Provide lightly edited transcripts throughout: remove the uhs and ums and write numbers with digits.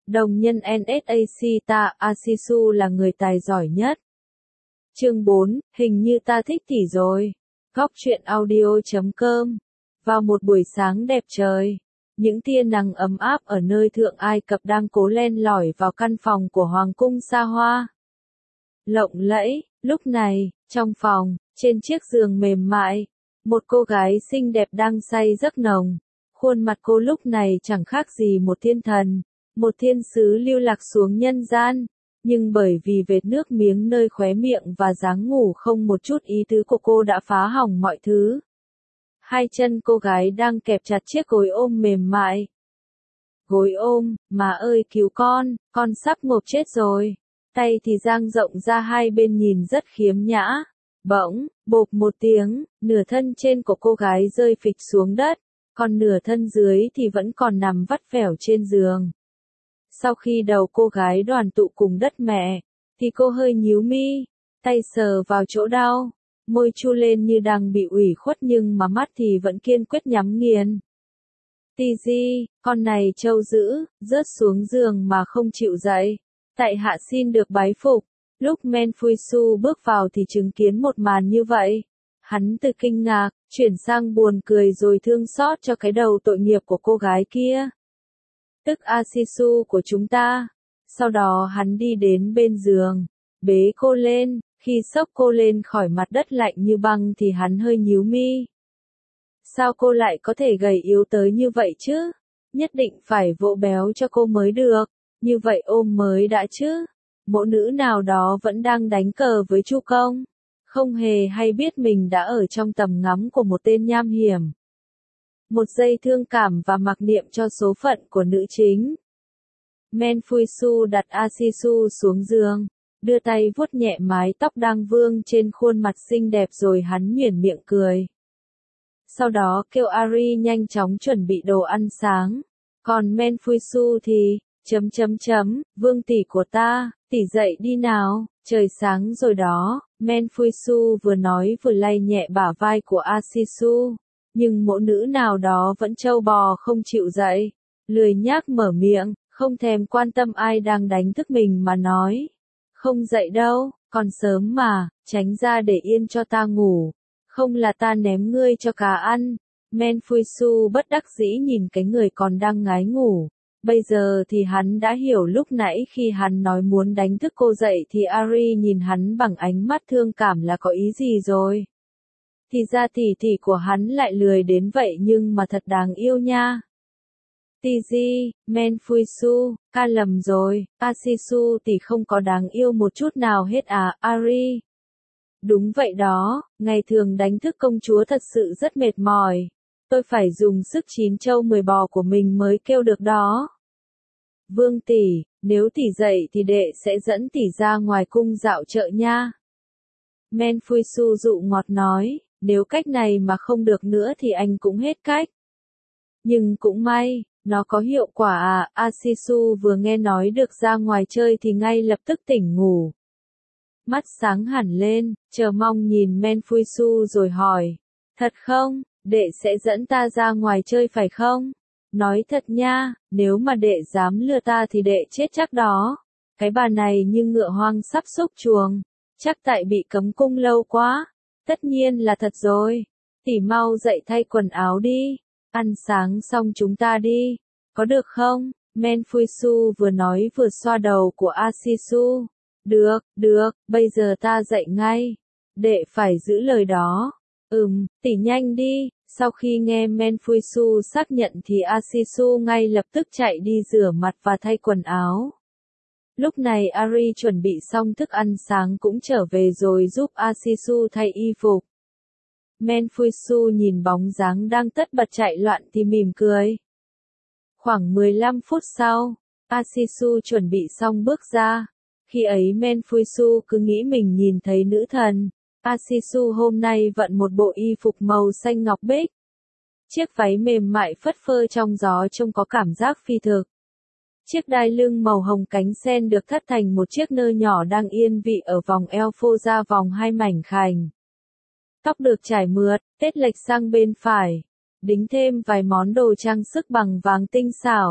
Đồng nhân NSAC ta, Asisu là người tài giỏi nhất. Chương 4, hình như ta thích tỷ rồi. Góc truyện audio.com. Vào một buổi sáng đẹp trời, những tia nắng ấm áp ở nơi Thượng Ai Cập đang cố len lỏi vào căn phòng của Hoàng cung xa hoa. Lộng lẫy, lúc này, trong phòng, trên chiếc giường mềm mại, một cô gái xinh đẹp đang say giấc nồng. Khuôn mặt cô lúc này chẳng khác gì một thiên thần, một thiên sứ lưu lạc xuống nhân gian, nhưng bởi vì vệt nước miếng nơi khóe miệng và dáng ngủ không một chút ý tứ của cô đã phá hỏng mọi thứ. Hai chân cô gái đang kẹp chặt chiếc gối ôm mềm mại. Gối ôm, má ơi cứu con sắp ngộp chết rồi. Tay thì dang rộng ra hai bên nhìn rất khiếm nhã. Bỗng, bộp một tiếng, nửa thân trên của cô gái rơi phịch xuống đất, còn nửa thân dưới thì vẫn còn nằm vắt vẻo trên giường. Sau khi đầu cô gái đoàn tụ cùng đất mẹ, thì cô hơi nhíu mi, tay sờ vào chỗ đau, môi chu lên như đang bị ủy khuất nhưng mà mắt thì vẫn kiên quyết nhắm nghiền. Tiji, con này trâu dữ, rớt xuống giường mà không chịu dậy. Tại hạ xin được bái phục. Lúc Menfuisu bước vào thì chứng kiến một màn như vậy. Hắn từ kinh ngạc, chuyển sang buồn cười rồi thương xót cho cái đầu tội nghiệp của cô gái kia. Tức Asisu của chúng ta. Sau đó hắn đi đến bên giường, bế cô lên, khi xốc cô lên khỏi mặt đất lạnh như băng thì hắn hơi nhíu mi. Sao cô lại có thể gầy yếu tới như vậy chứ? Nhất định phải vỗ béo cho cô mới được, như vậy ôm mới đã chứ. Mẫu nữ nào đó vẫn đang đánh cờ với Chu Công, không hề hay biết mình đã ở trong tầm ngắm của một tên nham hiểm. Một giây thương cảm và mặc niệm cho số phận của nữ chính. Menfuisu đặt Asisu xuống giường, đưa tay vuốt nhẹ mái tóc đang vương trên khuôn mặt xinh đẹp rồi hắn nhuyễn miệng cười. Sau đó kêu Ari nhanh chóng chuẩn bị đồ ăn sáng, còn Menfuisu thì, vương tỷ của ta, tỷ dậy đi nào, trời sáng rồi đó. Menfuisu vừa nói vừa lay nhẹ bả vai của Asisu, nhưng mẫu nữ nào đó vẫn trâu bò không chịu dậy, lười nhác mở miệng, không thèm quan tâm ai đang đánh thức mình mà nói. Không dậy đâu, còn sớm mà, tránh ra để yên cho ta ngủ, không là ta ném ngươi cho cá ăn. Menfuisu bất đắc dĩ nhìn cái người còn đang ngái ngủ. Bây giờ thì hắn đã hiểu lúc nãy khi hắn nói muốn đánh thức cô dậy thì Ari nhìn hắn bằng ánh mắt thương cảm là có ý gì rồi. Thì ra tỷ của hắn lại lười đến vậy nhưng mà thật đáng yêu nha. Tiji, Menfuisu, ca lầm rồi, Asisu tỷ không có đáng yêu một chút nào hết à, Ari. Đúng vậy đó, ngày thường đánh thức công chúa thật sự rất mệt mỏi. Tôi phải dùng sức 9 trâu 10 bò của mình mới kêu được đó. Vương tỷ, nếu tỷ dậy thì đệ sẽ dẫn tỷ ra ngoài cung dạo chợ nha. Menfuisu dụ ngọt nói, nếu cách này mà không được nữa thì anh cũng hết cách. Nhưng cũng may, nó có hiệu quả à, Asisu vừa nghe nói được ra ngoài chơi thì ngay lập tức tỉnh ngủ. Mắt sáng hẳn lên, chờ mong nhìn Menfuisu rồi hỏi, thật không, đệ sẽ dẫn ta ra ngoài chơi phải không? Nói thật nha, nếu mà đệ dám lừa ta thì đệ chết chắc đó. Cái bà này như ngựa hoang sắp xúc chuồng, chắc tại bị cấm cung lâu quá. Tất nhiên là thật rồi. Tỷ mau dậy thay quần áo đi, ăn sáng xong chúng ta đi, có được không? Menfuisu vừa nói vừa xoa đầu của Asisu. Được, bây giờ ta dậy ngay. Đệ phải giữ lời đó. Tỷ nhanh đi. Sau khi nghe Menfuisu xác nhận thì Asisu ngay lập tức chạy đi rửa mặt và thay quần áo. Lúc này Ari chuẩn bị xong thức ăn sáng cũng trở về rồi giúp Asisu thay y phục. Menfuisu nhìn bóng dáng đang tất bật chạy loạn thì mỉm cười. Khoảng 15 phút sau, Asisu chuẩn bị xong bước ra. Khi ấy Menfuisu cứ nghĩ mình nhìn thấy nữ thần. Asisu hôm nay vận một bộ y phục màu xanh ngọc bích. Chiếc váy mềm mại phất phơ trong gió trông có cảm giác phi thực. Chiếc đai lưng màu hồng cánh sen được thắt thành một chiếc nơ nhỏ đang yên vị ở vòng eo phô ra vòng hai mảnh khảnh. Tóc được trải mượt, tết lệch sang bên phải. Đính thêm vài món đồ trang sức bằng vàng tinh xảo.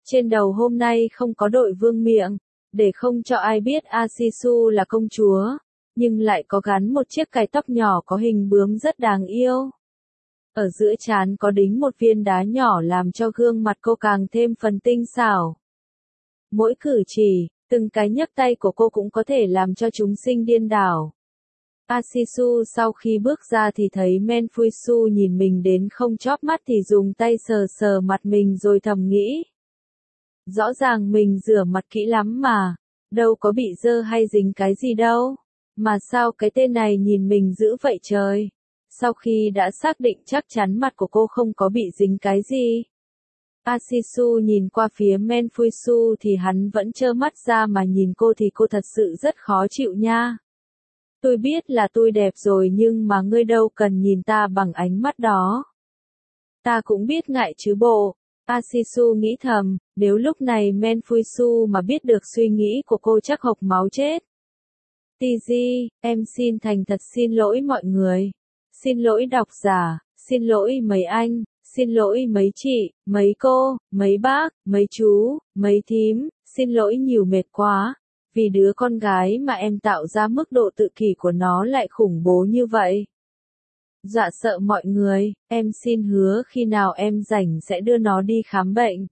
Trên đầu hôm nay không có đội vương miện, để không cho ai biết Asisu là công chúa, nhưng lại có gắn một chiếc cài tóc nhỏ có hình bướm rất đáng yêu. Ở giữa trán có đính một viên đá nhỏ làm cho gương mặt cô càng thêm phần tinh xảo. Mỗi cử chỉ, từng cái nhấc tay của cô cũng có thể làm cho chúng sinh điên đảo. Asisu sau khi bước ra thì thấy Menfuisu nhìn mình đến không chóp mắt thì dùng tay sờ sờ mặt mình rồi thầm nghĩ. Rõ ràng mình rửa mặt kỹ lắm mà, đâu có bị dơ hay dính cái gì đâu, mà sao cái tên này nhìn mình dữ vậy trời. Sau khi đã xác định chắc chắn mặt của cô không có bị dính cái gì, Asisu nhìn qua phía Menfuisu thì hắn vẫn trơ mắt ra mà nhìn cô thì cô thật sự rất khó chịu nha. Tôi biết là tôi đẹp rồi nhưng mà ngươi đâu cần nhìn ta bằng ánh mắt đó. Ta cũng biết ngại chứ bộ. Asisu nghĩ thầm, nếu lúc này Menfuisu mà biết được suy nghĩ của cô chắc hộc máu chết. Tiji, em xin thành thật xin lỗi mọi người. Xin lỗi độc giả, xin lỗi mấy anh, xin lỗi mấy chị, mấy cô, mấy bác, mấy chú, mấy thím, xin lỗi nhiều mệt quá. Vì đứa con gái mà em tạo ra mức độ tự kỷ của nó lại khủng bố như vậy. Dọa sợ mọi người, em xin hứa khi nào em rảnh sẽ đưa nó đi khám bệnh.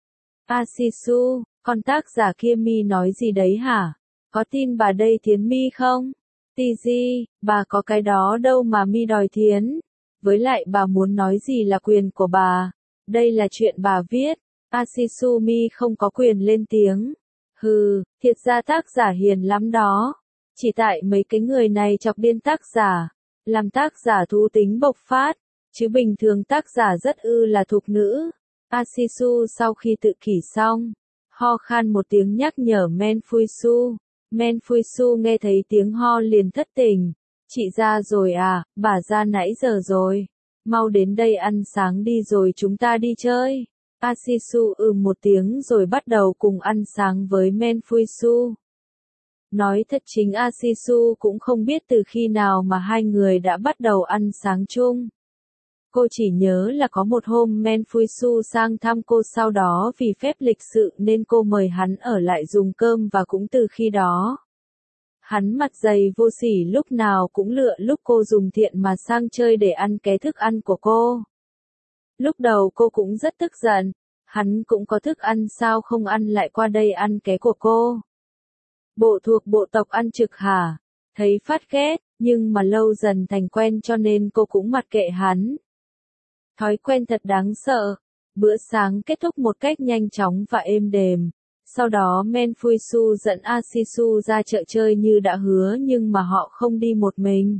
Asisu, con tác giả kia Mi nói gì đấy hả? Có tin bà đây Thiến Mi không? Tiji, bà có cái đó đâu mà Mi đòi Thiến. Với lại bà muốn nói gì là quyền của bà. Đây là chuyện bà viết. Asisu Mi không có quyền lên tiếng. Hừ, thiệt ra tác giả hiền lắm đó. Chỉ tại mấy cái người này chọc điên tác giả, làm tác giả thú tính bộc phát, chứ bình thường tác giả rất là thục nữ. Asisu sau khi tự kỷ xong, ho khan một tiếng nhắc nhở Menfuisu. Menfuisu nghe thấy tiếng ho liền thất tình. Chị ra rồi à, bà ra nãy giờ rồi. Mau đến đây ăn sáng đi rồi chúng ta đi chơi. Asisu một tiếng rồi bắt đầu cùng ăn sáng với Menfuisu. Nói thật chính Asisu cũng không biết từ khi nào mà hai người đã bắt đầu ăn sáng chung. Cô chỉ nhớ là có một hôm Menfuisu sang thăm cô sau đó vì phép lịch sự nên cô mời hắn ở lại dùng cơm và cũng từ khi đó. Hắn mặt dày vô sỉ lúc nào cũng lựa lúc cô dùng thiện mà sang chơi để ăn ké thức ăn của cô. Lúc đầu cô cũng rất tức giận, hắn cũng có thức ăn sao không ăn lại qua đây ăn ké của cô. Bộ thuộc bộ tộc ăn trực hả? Thấy phát ghét, nhưng mà lâu dần thành quen cho nên cô cũng mặc kệ hắn. Thói quen thật đáng sợ. Bữa sáng kết thúc một cách nhanh chóng và êm đềm. Sau đó Menfuisu dẫn Asisu ra chợ chơi như đã hứa nhưng mà họ không đi một mình.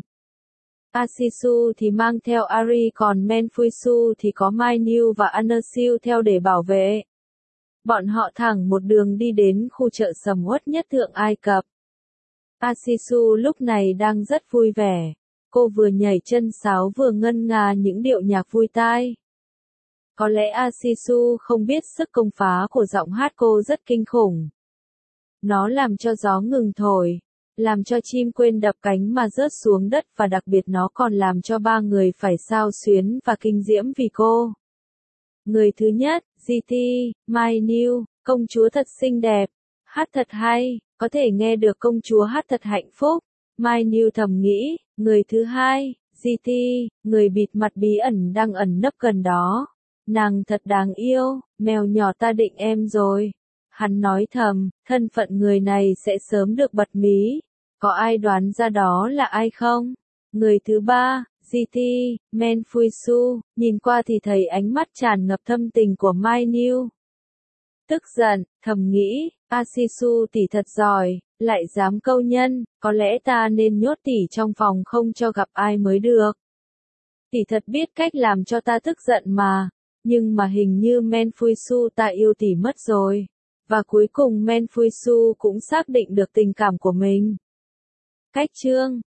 Asisu thì mang theo Ari còn Menfuisu thì có Mai Niu và Anersiu theo để bảo vệ. Bọn họ thẳng một đường đi đến khu chợ sầm uất nhất Thượng Ai Cập. Asisu lúc này đang rất vui vẻ. Cô vừa nhảy chân sáo vừa ngân nga những điệu nhạc vui tai. Có lẽ Asisu không biết sức công phá của giọng hát cô rất kinh khủng. Nó làm cho gió ngừng thổi, làm cho chim quên đập cánh mà rớt xuống đất và đặc biệt nó còn làm cho ba người phải xao xuyến và kinh diễm vì cô. Người thứ nhất, GT, Mai Niu, công chúa thật xinh đẹp, hát thật hay, có thể nghe được công chúa hát thật hạnh phúc. Mai Niu thầm nghĩ, người thứ hai, GT, người bịt mặt bí ẩn đang ẩn nấp gần đó. Nàng thật đáng yêu, mèo nhỏ ta định em rồi. Hắn nói thầm, thân phận người này sẽ sớm được bật mí. Có ai đoán ra đó là ai không? Người thứ ba, GT, Menfuisu, nhìn qua thì thấy ánh mắt tràn ngập thâm tình của Mai Niu. Tức giận, thầm nghĩ, Asisu tỷ thật giỏi, lại dám câu nhân, có lẽ ta nên nhốt tỷ trong phòng không cho gặp ai mới được. Tỷ thật biết cách làm cho ta tức giận mà, nhưng mà hình như Menfuisu ta yêu tỷ mất rồi. Và cuối cùng Menfuisu cũng xác định được tình cảm của mình. Cách chương